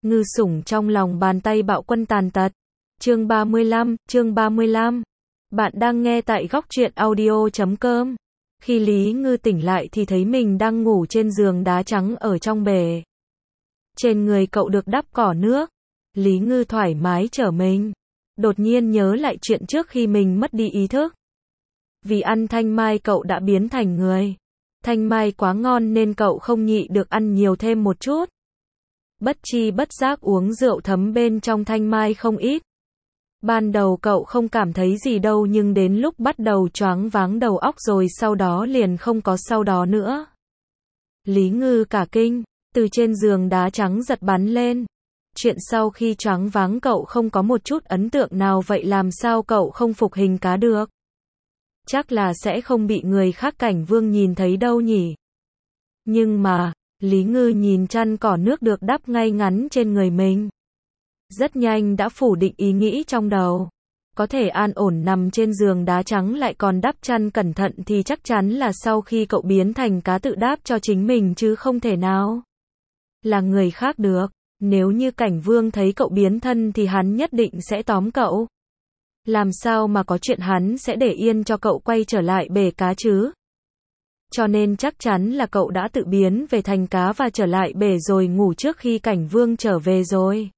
Ngư sủng trong lòng bàn tay Bạo Quân tàn tật. Chương 35. Bạn đang nghe tại góc truyện audio.com. Khi Lý Ngư tỉnh lại thì thấy mình đang ngủ trên giường đá trắng ở trong bể. Trên người cậu được đắp cỏ nước. Lý Ngư thoải mái trở mình. Đột nhiên nhớ lại chuyện trước khi mình mất đi ý thức. Vì ăn thanh mai cậu đã biến thành người. Thanh mai quá ngon nên cậu không nhịn được ăn nhiều thêm một chút. Bất chi bất giác uống rượu thấm bên trong thanh mai không ít. Ban đầu cậu không cảm thấy gì đâu, nhưng đến lúc bắt đầu choáng váng đầu óc rồi sau đó liền không có sau đó nữa. Lý Ngư cả kinh, từ trên giường đá trắng giật bắn lên. Chuyện sau khi choáng váng cậu không có một chút ấn tượng nào, vậy làm sao cậu không phục hình cá được? Chắc là sẽ không bị người khác Cảnh Vương nhìn thấy đâu nhỉ. Nhưng mà, Lý Ngư nhìn chăn cỏ nước được đắp ngay ngắn trên người mình. Rất nhanh đã phủ định ý nghĩ trong đầu. Có thể an ổn nằm trên giường đá trắng lại còn đắp chăn cẩn thận thì chắc chắn là sau khi cậu biến thành cá tự đáp cho chính mình chứ không thể nào là người khác được. Nếu như Cảnh Vương thấy cậu biến thân thì hắn nhất định sẽ tóm cậu. Làm sao mà có chuyện hắn sẽ để yên cho cậu quay trở lại bể cá chứ? Cho nên chắc chắn là cậu đã tự biến về thành cá và trở lại bể rồi ngủ trước khi Cảnh Vương trở về rồi.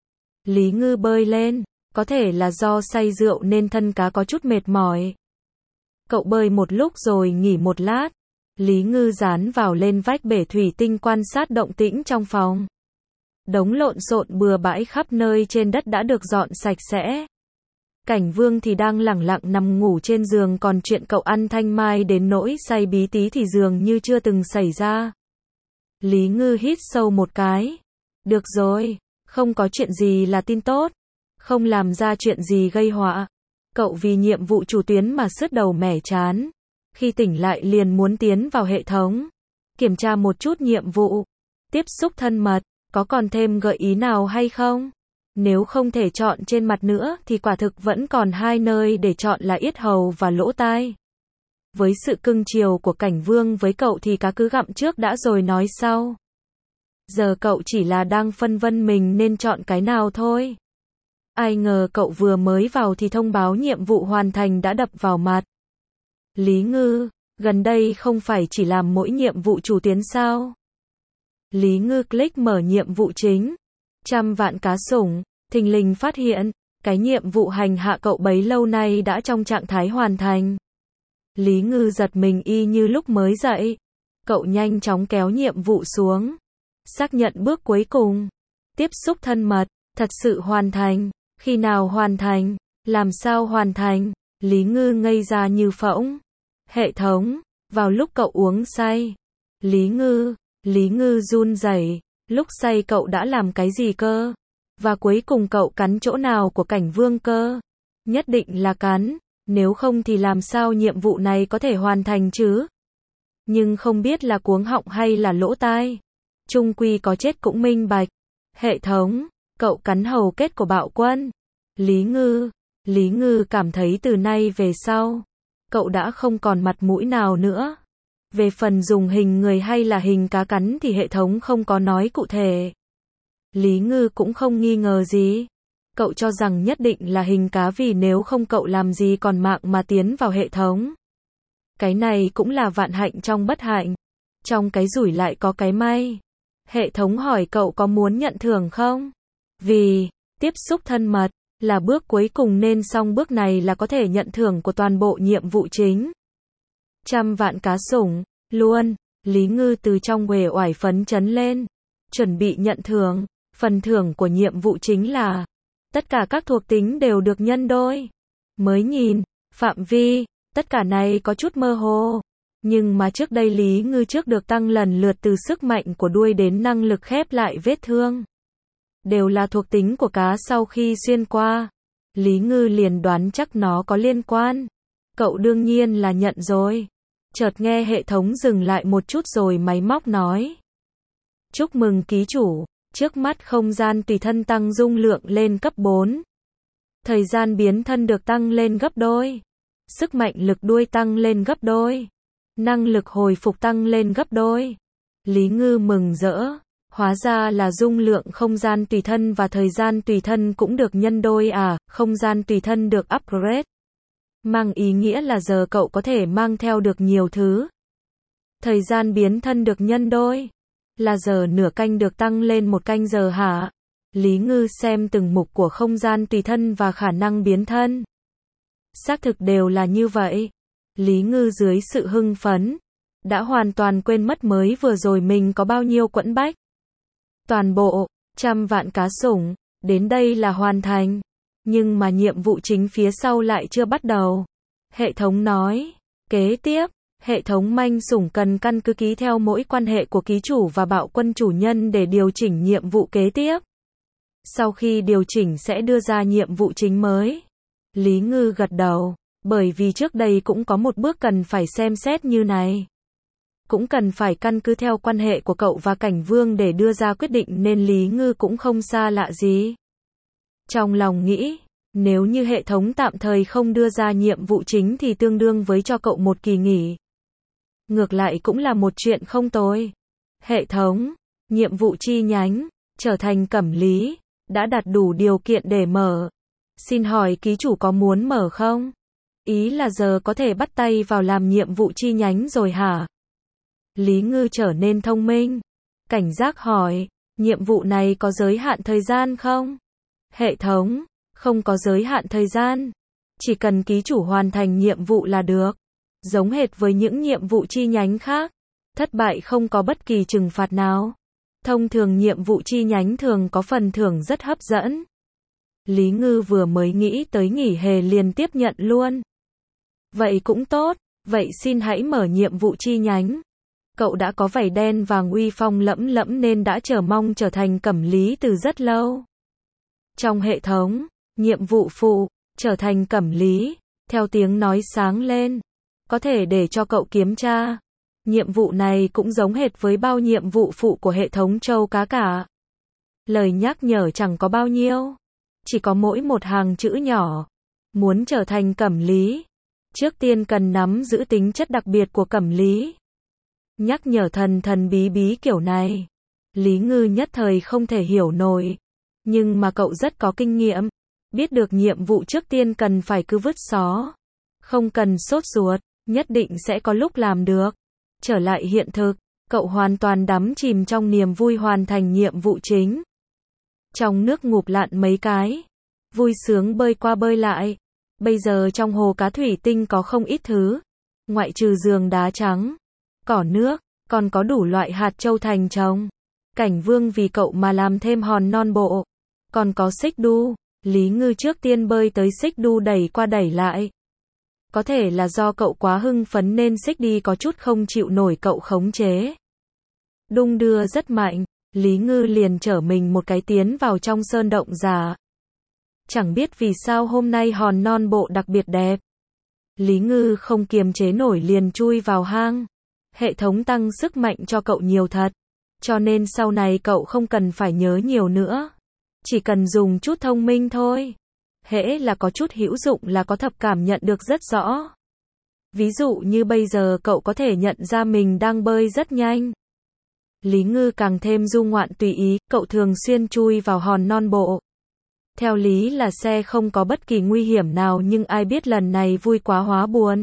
Lý Ngư bơi lên, có thể là do say rượu nên thân cá có chút mệt mỏi. Cậu bơi một lúc rồi nghỉ một lát. Lý Ngư dán vào lên vách bể thủy tinh quan sát động tĩnh trong phòng. Đống lộn xộn bừa bãi khắp nơi trên đất đã được dọn sạch sẽ. Cảnh Vương thì đang lẳng lặng nằm ngủ trên giường, còn chuyện cậu ăn thanh mai đến nỗi say bí tí thì dường như chưa từng xảy ra. Lý Ngư hít sâu một cái. Được rồi, không có chuyện gì là tin tốt. Không làm ra chuyện gì gây họa. Cậu vì nhiệm vụ chủ tuyến mà sứt đầu mẻ chán. Khi tỉnh lại liền muốn tiến vào hệ thống. Kiểm tra một chút nhiệm vụ. Tiếp xúc thân mật, có còn thêm gợi ý nào hay không? Nếu không thể chọn trên mặt nữa thì quả thực vẫn còn hai nơi để chọn là yết hầu và lỗ tai. Với sự cưng chiều của Cảnh Vương với cậu thì cá cứ gặm trước đã rồi nói sau. Giờ cậu chỉ là đang phân vân mình nên chọn cái nào thôi. Ai ngờ cậu vừa mới vào thì thông báo nhiệm vụ hoàn thành đã đập vào mặt. Lý Ngư, gần đây không phải chỉ làm mỗi nhiệm vụ chủ tuyến sao? Lý Ngư click mở nhiệm vụ chính. 100 vạn cá sủng, thình lình phát hiện, cái nhiệm vụ hành hạ cậu bấy lâu nay đã trong trạng thái hoàn thành. Lý Ngư giật mình y như lúc mới dậy. Cậu nhanh chóng kéo nhiệm vụ xuống. Xác nhận bước cuối cùng. Tiếp xúc thân mật, thật sự hoàn thành. Khi nào hoàn thành? Làm sao hoàn thành? Lý Ngư ngây ra như phỗng. Hệ thống, vào lúc cậu uống say. Lý Ngư run rẩy. Lúc say cậu đã làm cái gì cơ? Và cuối cùng cậu cắn chỗ nào của Cảnh Vương cơ? Nhất định là cắn, nếu không thì làm sao nhiệm vụ này có thể hoàn thành chứ? Nhưng không biết là cuống họng hay là lỗ tai. Chung quy có chết cũng minh bạch. Hệ thống, cậu cắn hầu kết của Bạo Quân. Lý Ngư cảm thấy từ nay về sau, cậu đã không còn mặt mũi nào nữa. Về phần dùng hình người hay là hình cá cắn thì hệ thống không có nói cụ thể. Lý Ngư cũng không nghi ngờ gì. Cậu cho rằng nhất định là hình cá vì nếu không cậu làm gì còn mạng mà tiến vào hệ thống. Cái này cũng là vạn hạnh trong bất hạnh. Trong cái rủi lại có cái may. Hệ thống hỏi cậu có muốn nhận thưởng không? Vì tiếp xúc thân mật là bước cuối cùng nên xong bước này là có thể nhận thưởng của toàn bộ nhiệm vụ chính. 100 vạn cá sủng, luôn. Lý Ngư từ trong uể oải phấn chấn lên. Chuẩn bị nhận thưởng. Phần thưởng của nhiệm vụ chính là tất cả các thuộc tính đều được nhân đôi. Mới nhìn, phạm vi, tất cả này có chút mơ hồ. Nhưng mà trước đây Lý Ngư trước được tăng lần lượt từ sức mạnh của đuôi đến năng lực khép lại vết thương. Đều là thuộc tính của cá sau khi xuyên qua. Lý Ngư liền đoán chắc nó có liên quan. Cậu đương nhiên là nhận rồi. Chợt nghe hệ thống dừng lại một chút rồi máy móc nói. Chúc mừng ký chủ, trước mắt không gian tùy thân tăng dung lượng lên cấp 4. Thời gian biến thân được tăng lên gấp đôi. Sức mạnh lực đuôi tăng lên gấp đôi. Năng lực hồi phục tăng lên gấp đôi. Lý Ngư mừng rỡ. Hóa ra là dung lượng không gian tùy thân và thời gian tùy thân cũng được nhân đôi à, không gian tùy thân được upgrade. Mang ý nghĩa là giờ cậu có thể mang theo được nhiều thứ. Thời gian biến thân được nhân đôi. Là giờ nửa canh được tăng lên 1 canh giờ hả? Lý Ngư xem từng mục của không gian tùy thân và khả năng biến thân. Xác thực đều là như vậy. Lý Ngư dưới sự hưng phấn, đã hoàn toàn quên mất mới vừa rồi mình có bao nhiêu quẫn bách. Toàn bộ, 100 vạn cá sủng, đến đây là hoàn thành. Nhưng mà nhiệm vụ chính phía sau lại chưa bắt đầu. Hệ thống nói, kế tiếp, hệ thống manh sủng cần căn cứ ký theo mỗi quan hệ của ký chủ và bạo quân chủ nhân để điều chỉnh nhiệm vụ kế tiếp. Sau khi điều chỉnh sẽ đưa ra nhiệm vụ chính mới. Lý Ngư gật đầu, bởi vì trước đây cũng có một bước cần phải xem xét như này. Cũng cần phải căn cứ theo quan hệ của cậu và Cảnh Vương để đưa ra quyết định nên Lý Ngư cũng không xa lạ gì. Trong lòng nghĩ, nếu như hệ thống tạm thời không đưa ra nhiệm vụ chính thì tương đương với cho cậu một kỳ nghỉ. Ngược lại cũng là một chuyện không tồi. Hệ thống, nhiệm vụ chi nhánh, trở thành Cẩm Lý, đã đạt đủ điều kiện để mở. Xin hỏi ký chủ có muốn mở không? Ý là giờ có thể bắt tay vào làm nhiệm vụ chi nhánh rồi hả? Lý Ngư trở nên thông minh. Cảnh giác hỏi, nhiệm vụ này có giới hạn thời gian không? Hệ thống, không có giới hạn thời gian. Chỉ cần ký chủ hoàn thành nhiệm vụ là được. Giống hệt với những nhiệm vụ chi nhánh khác. Thất bại không có bất kỳ trừng phạt nào. Thông thường nhiệm vụ chi nhánh thường có phần thưởng rất hấp dẫn. Lý Ngư vừa mới nghĩ tới nghỉ hè liền tiếp nhận luôn. Vậy cũng tốt, vậy xin hãy mở nhiệm vụ chi nhánh. Cậu đã có vảy đen vàng uy phong lẫm lẫm nên đã chờ mong trở thành Cẩm Lý từ rất lâu. Trong hệ thống, nhiệm vụ phụ, trở thành Cẩm Lý, theo tiếng nói sáng lên. Có thể để cho cậu kiểm tra. Nhiệm vụ này cũng giống hệt với bao nhiệm vụ phụ của hệ thống trâu cá cả. Lời nhắc nhở chẳng có bao nhiêu. Chỉ có mỗi một hàng chữ nhỏ. Muốn trở thành Cẩm Lý, trước tiên cần nắm giữ tính chất đặc biệt của Cẩm Lý. Nhắc nhở thần thần bí bí kiểu này. Lý Ngư nhất thời không thể hiểu nổi. Nhưng mà cậu rất có kinh nghiệm. Biết được nhiệm vụ trước tiên cần phải cứ vứt xó. Không cần sốt ruột, nhất định sẽ có lúc làm được. Trở lại hiện thực, cậu hoàn toàn đắm chìm trong niềm vui hoàn thành nhiệm vụ chính. Trong nước ngụp lặn mấy cái. Vui sướng bơi qua bơi lại. Bây giờ trong hồ cá thủy tinh có không ít thứ. Ngoại trừ giường đá trắng, cỏ nước, còn có đủ loại hạt châu thành trồng. Cảnh Vương vì cậu mà làm thêm hòn non bộ. Còn có xích đu. Lý Ngư trước tiên bơi tới xích đu đẩy qua đẩy lại. Có thể là do cậu quá hưng phấn nên xích đi có chút không chịu nổi cậu khống chế. Đung đưa rất mạnh, Lý Ngư liền trở mình một cái tiến vào trong sơn động già. Chẳng biết vì sao hôm nay hòn non bộ đặc biệt đẹp. Lý Ngư không kiềm chế nổi liền chui vào hang. Hệ thống tăng sức mạnh cho cậu nhiều thật. Cho nên sau này cậu không cần phải nhớ nhiều nữa. Chỉ cần dùng chút thông minh thôi. Hễ là có chút hữu dụng là có thập cảm nhận được rất rõ. Ví dụ như bây giờ cậu có thể nhận ra mình đang bơi rất nhanh. Lý Ngư càng thêm du ngoạn tùy ý, cậu thường xuyên chui vào hòn non bộ. Theo lý là xe không có bất kỳ nguy hiểm nào nhưng ai biết lần này vui quá hóa buồn.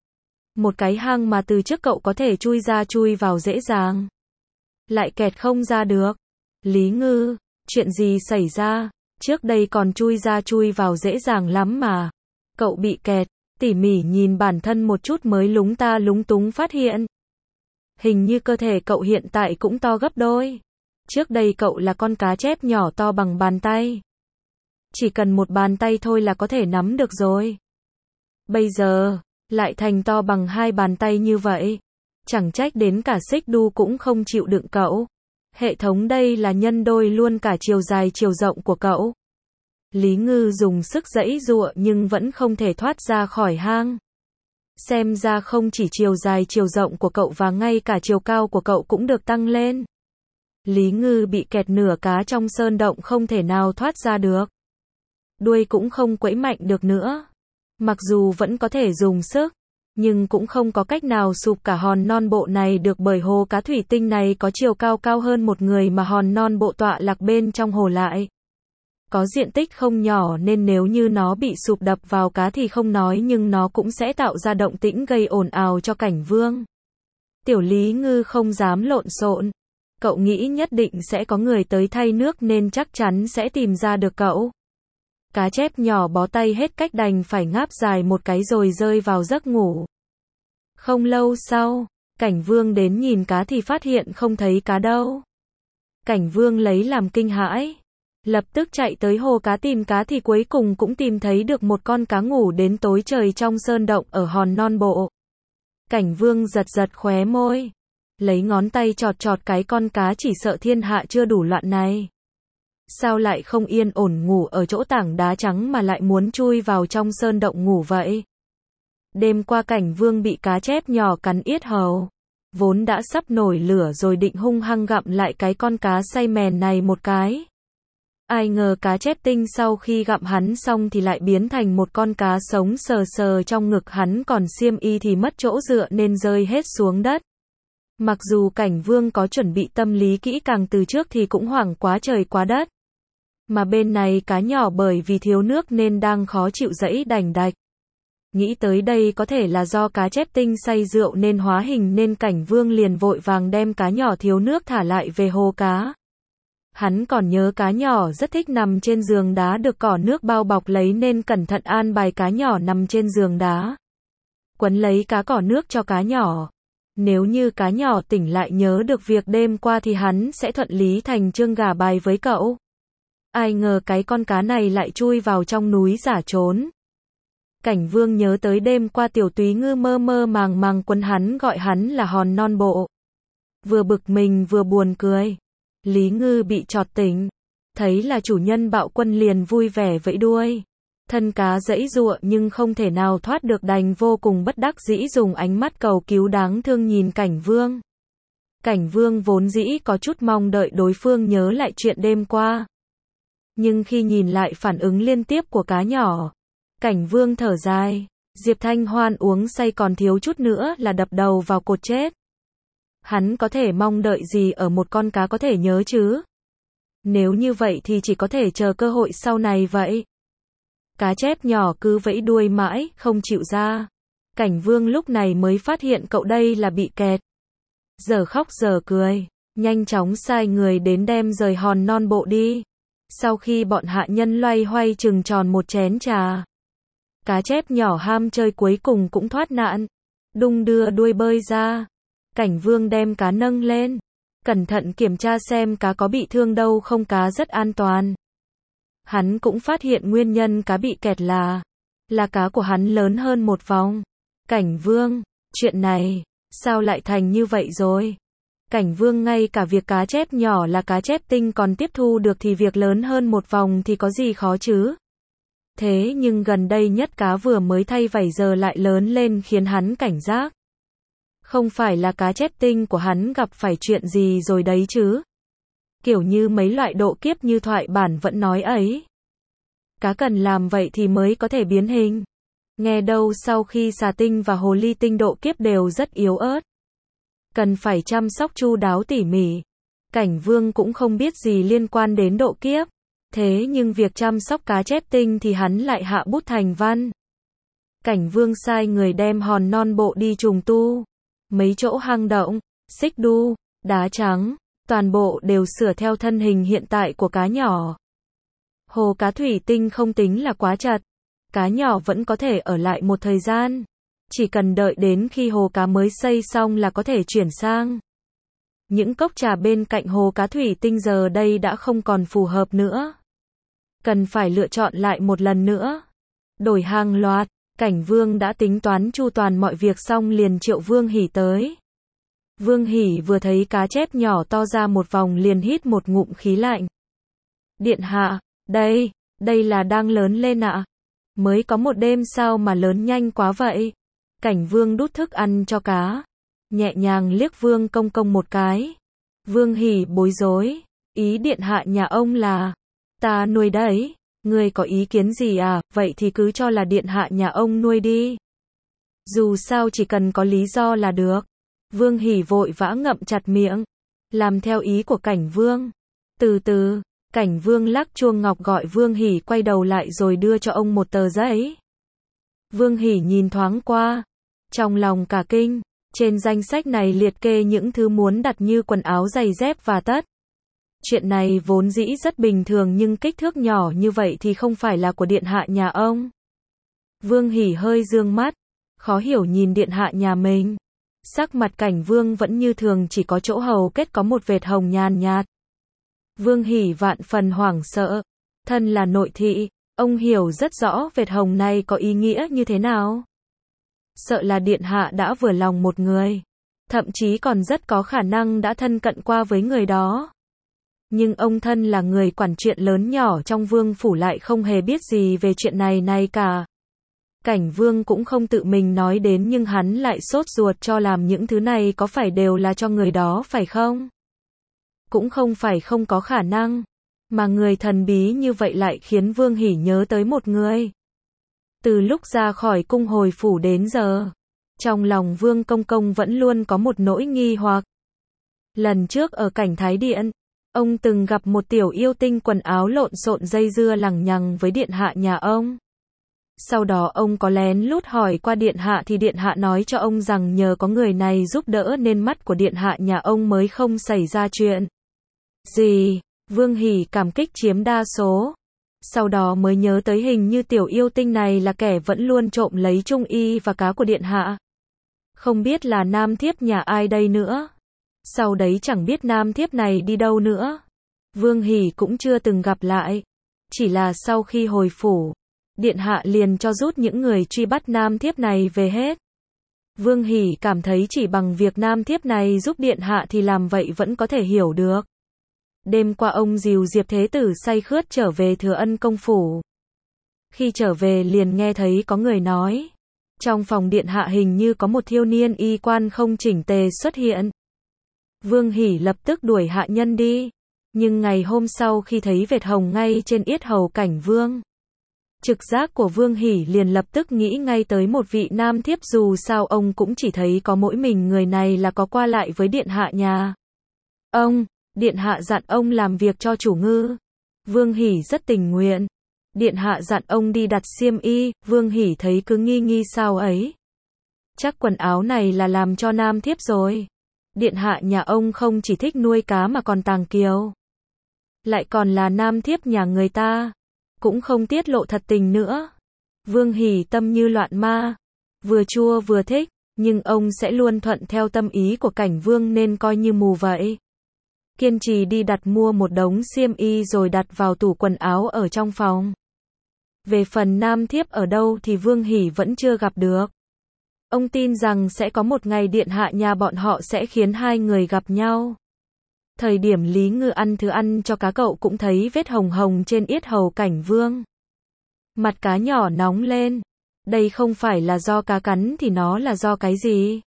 Một cái hang mà từ trước cậu có thể chui ra chui vào dễ dàng. Lại kẹt không ra được. Lý Ngư, chuyện gì xảy ra? Trước đây còn chui ra chui vào dễ dàng lắm mà. Cậu bị kẹt, tỉ mỉ nhìn bản thân một chút mới lúng ta lúng túng phát hiện. Hình như cơ thể cậu hiện tại cũng to gấp đôi. Trước đây cậu là con cá chép nhỏ to bằng bàn tay. Chỉ cần một bàn tay thôi là có thể nắm được rồi. Bây giờ, lại thành to bằng 2 bàn tay như vậy. Chẳng trách đến cả xích đu cũng không chịu đựng cậu. Hệ thống đây là nhân đôi luôn cả chiều dài chiều rộng của cậu. Lý Ngư dùng sức giãy giụa nhưng vẫn không thể thoát ra khỏi hang. Xem ra không chỉ chiều dài chiều rộng của cậu và ngay cả chiều cao của cậu cũng được tăng lên. Lý Ngư bị kẹt nửa cá trong sơn động không thể nào thoát ra được. Đuôi cũng không quẫy mạnh được nữa. Mặc dù vẫn có thể dùng sức, Nhưng cũng không có cách nào sụp cả hòn non bộ này được bởi hồ cá thủy tinh này có chiều cao cao hơn một người mà hòn non bộ tọa lạc bên trong hồ lại. Có diện tích không nhỏ nên nếu như nó bị sụp đập vào cá thì không nói nhưng nó cũng sẽ tạo ra động tĩnh gây ồn ào cho Cảnh Vương. Tiểu Lý Ngư không dám lộn xộn. Cậu nghĩ nhất định sẽ có người tới thay nước nên chắc chắn sẽ tìm ra được cậu. Cá chép nhỏ bó tay hết cách đành phải ngáp dài một cái rồi rơi vào giấc ngủ. Không lâu sau, Cảnh Vương đến nhìn cá thì phát hiện không thấy cá đâu. Cảnh Vương lấy làm kinh hãi. Lập tức chạy tới hồ cá tìm cá thì cuối cùng cũng tìm thấy được một con cá ngủ đến tối trời trong sơn động ở hòn non bộ. Cảnh Vương giật giật khóe môi. Lấy ngón tay chọt chọt cái con cá chỉ sợ thiên hạ chưa đủ loạn này. Sao lại không yên ổn ngủ ở chỗ tảng đá trắng mà lại muốn chui vào trong sơn động ngủ vậy? Đêm qua Cảnh Vương bị cá chép nhỏ cắn yết hầu. Vốn đã sắp nổi lửa rồi định hung hăng gặm lại cái con cá say mèn này một cái. Ai ngờ cá chép tinh sau khi gặm hắn xong thì lại biến thành một con cá sống sờ sờ trong ngực hắn còn xiêm y thì mất chỗ dựa nên rơi hết xuống đất. Mặc dù Cảnh Vương có chuẩn bị tâm lý kỹ càng từ trước thì cũng hoảng quá trời quá đất. Mà bên này cá nhỏ bởi vì thiếu nước nên đang khó chịu giãy đành đạch. Nghĩ tới đây có thể là do cá chép tinh say rượu nên hóa hình nên Cảnh Vương liền vội vàng đem cá nhỏ thiếu nước thả lại về hồ cá. Hắn còn nhớ cá nhỏ rất thích nằm trên giường đá được cỏ nước bao bọc lấy nên cẩn thận an bài cá nhỏ nằm trên giường đá. Quấn lấy cá cỏ nước cho cá nhỏ. Nếu như cá nhỏ tỉnh lại nhớ được việc đêm qua thì hắn sẽ thuận lý thành chương gả bài với cậu. Ai ngờ cái con cá này lại chui vào trong núi giả trốn. Cảnh Vương nhớ tới đêm qua Tiểu Túy Ngư mơ mơ màng màng quấn hắn gọi hắn là hòn non bộ. Vừa bực mình vừa buồn cười. Lý Ngư bị chọt tỉnh. Thấy là chủ nhân Bạo Quân liền vui vẻ vẫy đuôi. Thân cá giãy giụa nhưng không thể nào thoát được đành vô cùng bất đắc dĩ dùng ánh mắt cầu cứu đáng thương nhìn Cảnh Vương. Cảnh Vương vốn dĩ có chút mong đợi đối phương nhớ lại chuyện đêm qua. Nhưng khi nhìn lại phản ứng liên tiếp của cá nhỏ, Cảnh Vương thở dài. Diệp Thanh Hoan uống say còn thiếu chút nữa là đập đầu vào cột chết. Hắn có thể mong đợi gì ở một con cá có thể nhớ chứ? Nếu như vậy thì chỉ có thể chờ cơ hội sau này vậy. Cá chép nhỏ cứ vẫy đuôi mãi, không chịu ra. Cảnh Vương lúc này mới phát hiện cậu đây là bị kẹt. Giờ khóc giờ cười, nhanh chóng sai người đến đem rời hòn non bộ đi. Sau khi bọn hạ nhân loay hoay chừng tròn một chén trà, cá chép nhỏ ham chơi cuối cùng cũng thoát nạn. Đung đưa đuôi bơi ra. Cảnh Vương đem cá nâng lên. Cẩn thận kiểm tra xem cá có bị thương đâu không, cá rất an toàn. Hắn cũng phát hiện nguyên nhân cá bị kẹt là cá của hắn lớn hơn một vòng. Cảnh Vương, chuyện này, sao lại thành như vậy rồi? Cảnh Vương ngay cả việc cá chép nhỏ là cá chép tinh còn tiếp thu được thì việc lớn hơn một vòng thì có gì khó chứ? Thế nhưng gần đây nhất cá vừa mới thay vảy giờ lại lớn lên khiến hắn cảnh giác. Không phải là cá chép tinh của hắn gặp phải chuyện gì rồi đấy chứ? Kiểu như mấy loại độ kiếp như thoại bản vẫn nói ấy. Cá cần làm vậy thì mới có thể biến hình. Nghe đâu sau khi xà tinh và hồ ly tinh độ kiếp đều rất yếu ớt. Cần phải chăm sóc chu đáo tỉ mỉ. Cảnh Vương cũng không biết gì liên quan đến độ kiếp. Thế nhưng việc chăm sóc cá chép tinh thì hắn lại hạ bút thành văn. Cảnh Vương sai người đem hòn non bộ đi trùng tu. Mấy chỗ hang động, xích đu, đá trắng, toàn bộ đều sửa theo thân hình hiện tại của cá nhỏ. Hồ cá thủy tinh không tính là quá chật. Cá nhỏ vẫn có thể ở lại một thời gian. Chỉ cần đợi đến khi hồ cá mới xây xong là có thể chuyển sang. Những cốc trà bên cạnh hồ cá thủy tinh giờ đây đã không còn phù hợp nữa. Cần phải lựa chọn lại một lần nữa. Đổi hàng loạt. Cảnh Vương đã tính toán chu toàn mọi việc xong liền triệu Vương Hỉ tới. Vương Hỉ vừa thấy cá chép nhỏ to ra một vòng liền hít một ngụm khí lạnh. Điện hạ, đây là đang lớn lên ạ. Mới có một đêm sao mà lớn nhanh quá vậy? Cảnh Vương đút thức ăn cho cá. Nhẹ nhàng liếc Vương Công Công một cái. Vương Hỉ bối rối. Ý điện hạ nhà ông là, ta nuôi đấy. Ngươi có ý kiến gì à, vậy thì cứ cho là điện hạ nhà ông nuôi đi. Dù sao chỉ cần có lý do là được. Vương Hỉ vội vã ngậm chặt miệng, làm theo ý của Cảnh Vương. Từ từ, Cảnh Vương lắc chuông ngọc gọi Vương Hỉ quay đầu lại rồi đưa cho ông một tờ giấy. Vương Hỉ nhìn thoáng qua, trong lòng cả kinh, trên danh sách này liệt kê những thứ muốn đặt như quần áo, giày dép và tất. Chuyện này vốn dĩ rất bình thường nhưng kích thước nhỏ như vậy thì không phải là của điện hạ nhà ông. Vương Hỉ hơi dương mắt, khó hiểu nhìn điện hạ nhà mình. Sắc mặt Cảnh Vương vẫn như thường, chỉ có chỗ hầu kết có một vệt hồng nhàn nhạt. Vương Hỉ vạn phần hoảng sợ, thân là nội thị, ông hiểu rất rõ vệt hồng này có ý nghĩa như thế nào. Sợ là điện hạ đã vừa lòng một người, thậm chí còn rất có khả năng đã thân cận qua với người đó. Nhưng ông thân là người quản chuyện lớn nhỏ trong vương phủ lại không hề biết gì về chuyện này cả. Cảnh Vương cũng không tự mình nói đến nhưng hắn lại sốt ruột cho làm những thứ này có phải đều là cho người đó phải không? Cũng không phải không có khả năng, mà người thần bí như vậy lại khiến Vương Hỉ nhớ tới một người. Từ lúc ra khỏi cung hồi phủ đến giờ, trong lòng Vương Công Công vẫn luôn có một nỗi nghi hoặc. Lần trước ở Cảnh Thái Điện, ông từng gặp một tiểu yêu tinh quần áo lộn xộn dây dưa lằng nhằng với điện hạ nhà ông. Sau đó ông có lén lút hỏi qua điện hạ thì điện hạ nói cho ông rằng nhờ có người này giúp đỡ nên mắt của điện hạ nhà ông mới không xảy ra chuyện gì. Vương Hỉ cảm kích chiếm đa số. Sau đó mới nhớ tới hình như tiểu yêu tinh này là kẻ vẫn luôn trộm lấy trung y và cá của điện hạ. Không biết là nam thiếp nhà ai đây nữa. Sau đấy chẳng biết nam thiếp này đi đâu nữa. Vương Hỉ cũng chưa từng gặp lại. Chỉ là sau khi hồi phủ, điện hạ liền cho rút những người truy bắt nam thiếp này về hết. Vương Hỉ cảm thấy chỉ bằng việc nam thiếp này giúp điện hạ thì làm vậy vẫn có thể hiểu được. Đêm qua ông dìu Diệp Thế Tử say khướt trở về Thừa Ân công phủ. Khi trở về liền nghe thấy có người nói, trong phòng điện hạ hình như có một thiếu niên y quan không chỉnh tề xuất hiện. Vương Hỉ lập tức đuổi hạ nhân đi. Nhưng ngày hôm sau khi thấy vệt hồng ngay trên yết hầu Cảnh Vương, trực giác của Vương Hỉ liền lập tức nghĩ ngay tới một vị nam thiếp, dù sao ông cũng chỉ thấy có mỗi mình người này là có qua lại với điện hạ nhà ông. Điện hạ dặn ông làm việc cho chủ ngư. Vương Hỉ rất tình nguyện. Điện hạ dặn ông đi đặt xiêm y. Vương Hỉ thấy cứ nghi sao ấy. Chắc quần áo này là làm cho nam thiếp rồi. Điện hạ nhà ông không chỉ thích nuôi cá mà còn tàng kiều. Lại còn là nam thiếp nhà người ta. Cũng không tiết lộ thật tình nữa. Vương Hỉ tâm như loạn ma. Vừa chua vừa thích. Nhưng ông sẽ luôn thuận theo tâm ý của Cảnh Vương nên coi như mù vậy. Kiên trì đi đặt mua một đống xiêm y rồi đặt vào tủ quần áo ở trong phòng. Về phần nam thiếp ở đâu thì Vương Hỉ vẫn chưa gặp được. Ông tin rằng sẽ có một ngày điện hạ nhà bọn họ sẽ khiến hai người gặp nhau. Thời điểm Lý Ngư ăn thứ ăn cho cá, cậu cũng thấy vết hồng hồng trên yết hầu Cảnh Vương. Mặt cá nhỏ nóng lên. Đây không phải là do cá cắn thì nó là do cái gì?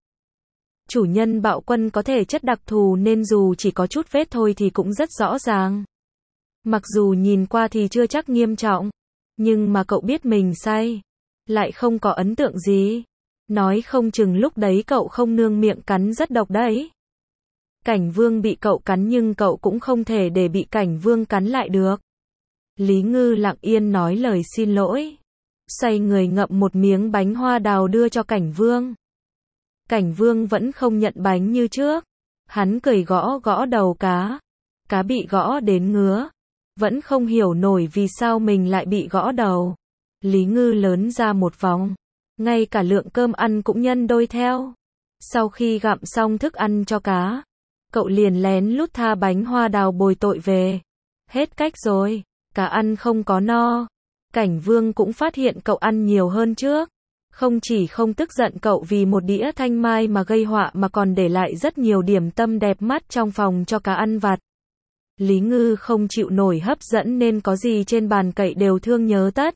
Chủ nhân Bạo Quân có thể chất đặc thù nên dù chỉ có chút vết thôi thì cũng rất rõ ràng. Mặc dù nhìn qua thì chưa chắc nghiêm trọng, nhưng mà cậu biết mình say, lại không có ấn tượng gì. Nói không chừng lúc đấy cậu không nương miệng cắn rất độc đấy. Cảnh Vương bị cậu cắn nhưng cậu cũng không thể để bị Cảnh Vương cắn lại được. Lý Ngư lặng yên nói lời xin lỗi. Xoay người ngậm một miếng bánh hoa đào đưa cho Cảnh Vương. Cảnh Vương vẫn không nhận bánh như trước. Hắn cười gõ gõ đầu cá. Cá bị gõ đến ngứa. Vẫn không hiểu nổi vì sao mình lại bị gõ đầu. Lý Ngư lớn ra một vòng. Ngay cả lượng cơm ăn cũng nhân đôi theo. Sau khi gặm xong thức ăn cho cá, cậu liền lén lút tha bánh hoa đào bồi tội về. Hết cách rồi. Cá ăn không có no. Cảnh Vương cũng phát hiện cậu ăn nhiều hơn trước. Không chỉ không tức giận cậu vì một đĩa thanh mai mà gây họa mà còn để lại rất nhiều điểm tâm đẹp mắt trong phòng cho cá ăn vặt. Lý Ngư không chịu nổi hấp dẫn nên có gì trên bàn cậy đều thương nhớ tất.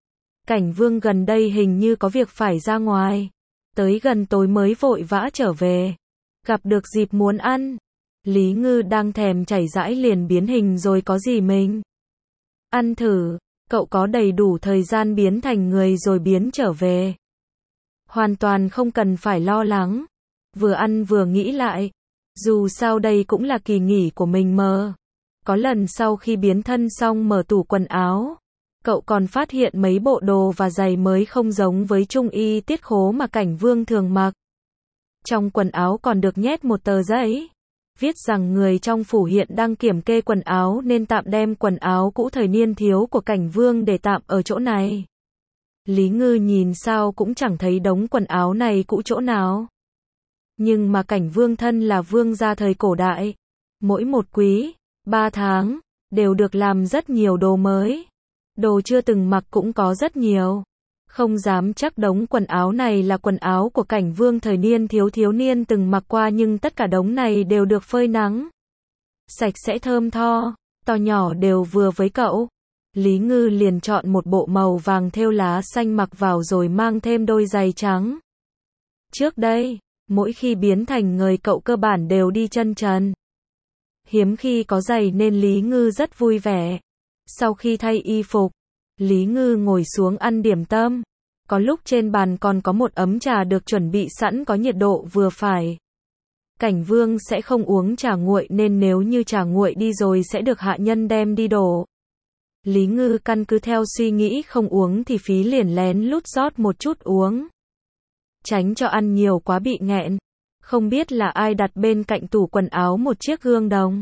Cảnh Vương gần đây hình như có việc phải ra ngoài. Tới gần tối mới vội vã trở về. Gặp được dịp muốn ăn. Lý Ngư đang thèm chảy dãi liền biến hình rồi có gì mình ăn thử. Cậu có đầy đủ thời gian biến thành người rồi biến trở về. Hoàn toàn không cần phải lo lắng. Vừa ăn vừa nghĩ lại. Dù sao đây cũng là kỳ nghỉ của mình mờ. Có lần sau khi biến thân xong mở tủ quần áo, cậu còn phát hiện mấy bộ đồ và giày mới không giống với trung y tiết khố mà Cảnh Vương thường mặc. Trong quần áo còn được nhét một tờ giấy, viết rằng người trong phủ hiện đang kiểm kê quần áo nên tạm đem quần áo cũ thời niên thiếu của Cảnh Vương để tạm ở chỗ này. Lý Ngư nhìn sao cũng chẳng thấy đống quần áo này cũ chỗ nào. Nhưng mà Cảnh Vương thân là vương gia thời cổ đại, mỗi một quý, 3 tháng, đều được làm rất nhiều đồ mới. Đồ chưa từng mặc cũng có rất nhiều. Không dám chắc đống quần áo này là quần áo của Cảnh Vương thời niên thiếu niên từng mặc qua, nhưng tất cả đống này đều được phơi nắng. Sạch sẽ thơm tho, to nhỏ đều vừa với cậu. Lý Ngư liền chọn một bộ màu vàng thêu lá xanh mặc vào rồi mang thêm đôi giày trắng. Trước đây, mỗi khi biến thành người cậu cơ bản đều đi chân trần. Hiếm khi có giày nên Lý Ngư rất vui vẻ. Sau khi thay y phục, Lý Ngư ngồi xuống ăn điểm tâm. Có lúc trên bàn còn có một ấm trà được chuẩn bị sẵn có nhiệt độ vừa phải. Cảnh Vương sẽ không uống trà nguội nên nếu như trà nguội đi rồi sẽ được hạ nhân đem đi đổ. Lý Ngư căn cứ theo suy nghĩ không uống thì phí liền lén lút rót một chút uống. Tránh cho ăn nhiều quá bị nghẹn. Không biết là ai đặt bên cạnh tủ quần áo một chiếc gương đồng.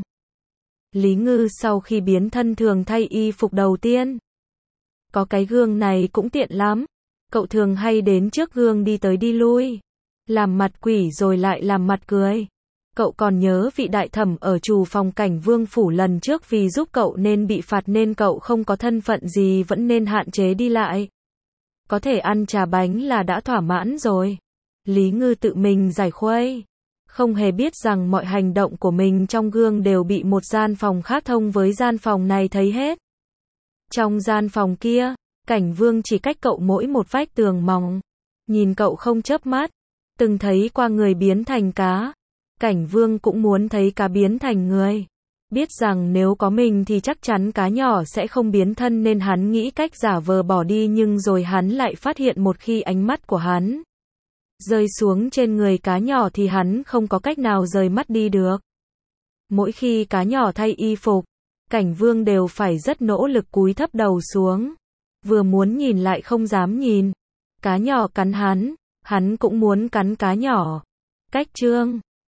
Lý Ngư sau khi biến thân thường thay y phục đầu tiên. Có cái gương này cũng tiện lắm. Cậu thường hay đến trước gương đi tới đi lui. Làm mặt quỷ rồi lại làm mặt cười. Cậu còn nhớ vị đại thẩm ở trù phòng Cảnh Vương phủ lần trước vì giúp cậu nên bị phạt nên cậu không có thân phận gì vẫn nên hạn chế đi lại. Có thể ăn trà bánh là đã thỏa mãn rồi. Lý Ngư tự mình giải khuây. Không hề biết rằng mọi hành động của mình trong gương đều bị một gian phòng khác thông với gian phòng này thấy hết. Trong gian phòng kia, Cảnh Vương chỉ cách cậu mỗi một vách tường mỏng. Nhìn cậu không chớp mắt. Từng thấy qua người biến thành cá. Cảnh Vương cũng muốn thấy cá biến thành người. Biết rằng nếu có mình thì chắc chắn cá nhỏ sẽ không biến thân nên hắn nghĩ cách giả vờ bỏ đi, nhưng rồi hắn lại phát hiện một khi ánh mắt của hắn rơi xuống trên người cá nhỏ thì hắn không có cách nào rời mắt đi được. Mỗi khi cá nhỏ thay y phục, Cảnh Vương đều phải rất nỗ lực cúi thấp đầu xuống. Vừa muốn nhìn lại không dám nhìn. Cá nhỏ cắn hắn cũng muốn cắn cá nhỏ. Cách chương